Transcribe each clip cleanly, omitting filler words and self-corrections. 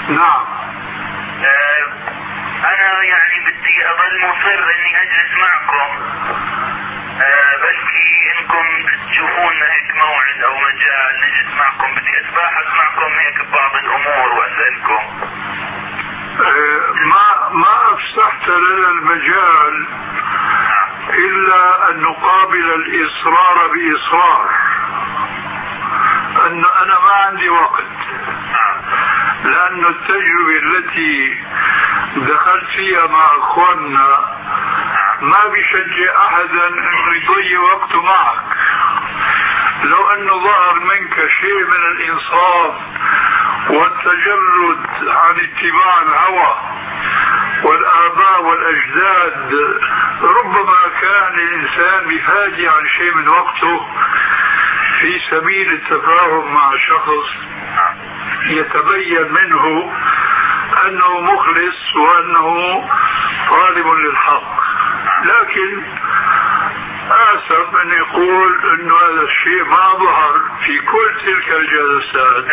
نعم. أنا يعني بدي أظل مصر إني أجلس معكم، بلكي إنكم تشوفون هيك موعد أو مجال نجلس معكم، بدي أتباحث معكم هيك ببعض الأمور وأسألكم. ما أفسحت لنا المجال إلا أن نقابل الإصرار بإصرار، أن أنا ما عندي وقت، لأن التجربة التي دخلت فيها مع أخواننا ما بيشجع أحدا أنه يضيع وقته معك. لو أنه ظهر منك شيء من الإنصاف والتجرد عن اتباع الهوى والآباء والأجداد، ربما كان الإنسان بيفاجئ عن شيء من وقته في سبيل التفاهم مع شخص يتبين منه أنه مخلص وأنه طالب للحق. لكن آسف أن يقول أنه هذا الشيء ما ظهر في كل تلك الجلسات،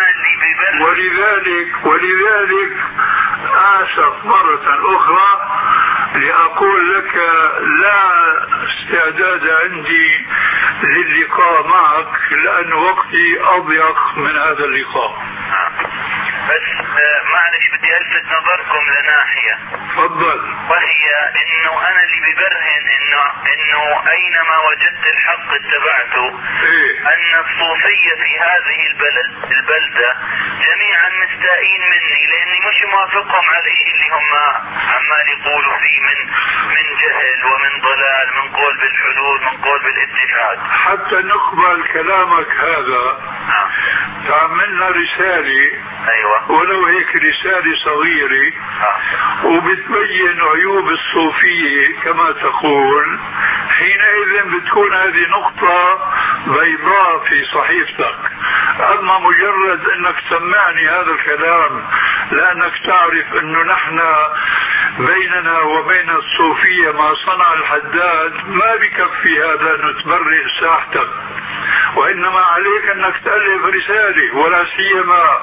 ولذلك آسف مرة أخرى لأقول لك لا استعداد عندي للقاء معك، لأن وقتي أضيق من هذا اللقاء. بس معلش بدي ألفت نظركم لناحية. تفضل. وهي إنه أنا اللي ببرهن إنه أينما وجدت الحق اتبعته. أن الصوفية في هذه البلدة جميعا مستائين مني، لأني مش موافقهم على الشيء اللي هم عمال يقولوا فيه من جهل ومن ضلال، من قول بالحدود، من قول بالاتحاد. حتى نقبل كلامك هذا تعملنا رسالة، أيوة، ولو هيك رسالة صغيرة وبتبين عيوب الصوفية كما تقول، حينئذ بتكون هذه نقطة بيضاء في صحيفتك. أما مجرد أنك سمعني هذا الكلام لأنك تعرف أنه نحن بيننا وبين الصوفية ما صنع الحداد، ما بكفي هذا أن تبرئ ساحتك، وإنما عليك أنك تألف رسالة، ولا سيما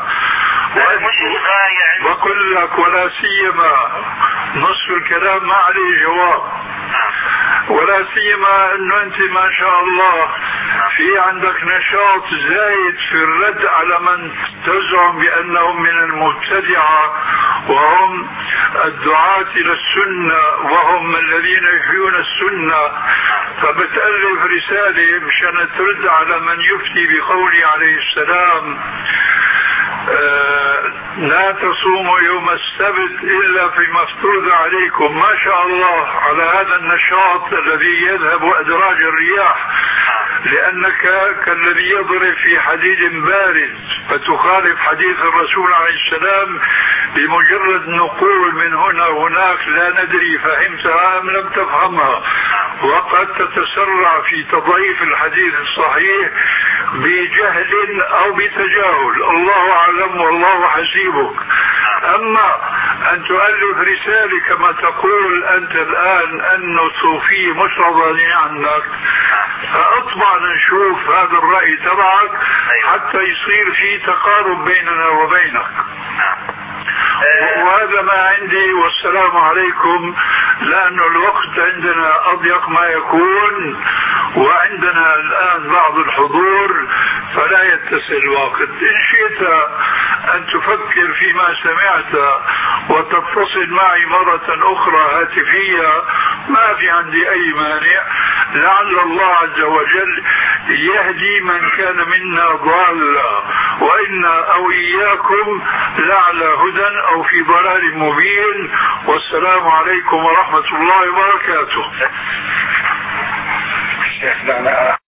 بقول لك ولا سيما نصف الكلام ما عليه جواب، ولا سيما أنه أنت ما شاء الله في عندك نشاط زايد في الرد على من تزعم بأنهم من المبتدعة وهم الدعاة إلى السنة وهم الذين يحيون السنة. فبتألف رسالة مشان ترد على من يفتي بقوله عليه السلام لا تصوموا يوم السبت إلا فيما افترض عليكم. ما شاء الله على هذا النشاط الذي يذهب أدراج الرياح، لأنك كالذي يضرب في حديد بارد فتخالف حديث الرسول عليه السلام بمجرد نقول من هنا وهناك لا ندري فهمتها أم لم تفهمها، وقد تتسرع في تضعيف الحديث الصحيح بجهل أو بتجاهل، الله أعلم والله حسيبك. أما أن تؤلف رسالة كما تقول أنت الآن أن الصوفية مش راضيين عنك، فأطبع نشوف هذا الرأي تبعك حتى يصير في تقارب بيننا وبينك. وهذا ما عندي، والسلام عليكم، لأن الوقت عندنا أضيق ما يكون، وعندنا الآن بعض الحضور فلا يتسع الوقت. إن شئت أن تفكر فيما سمعت وتتصل معي مرة أخرى هاتفية ما في عندي أي مانع، لعل الله عز وجل يهدي من كان منا ضالا، وإنا أو إياكم لعلى هدى أو في ضلال مبين. والسلام عليكم ورحمة الله وبركاته.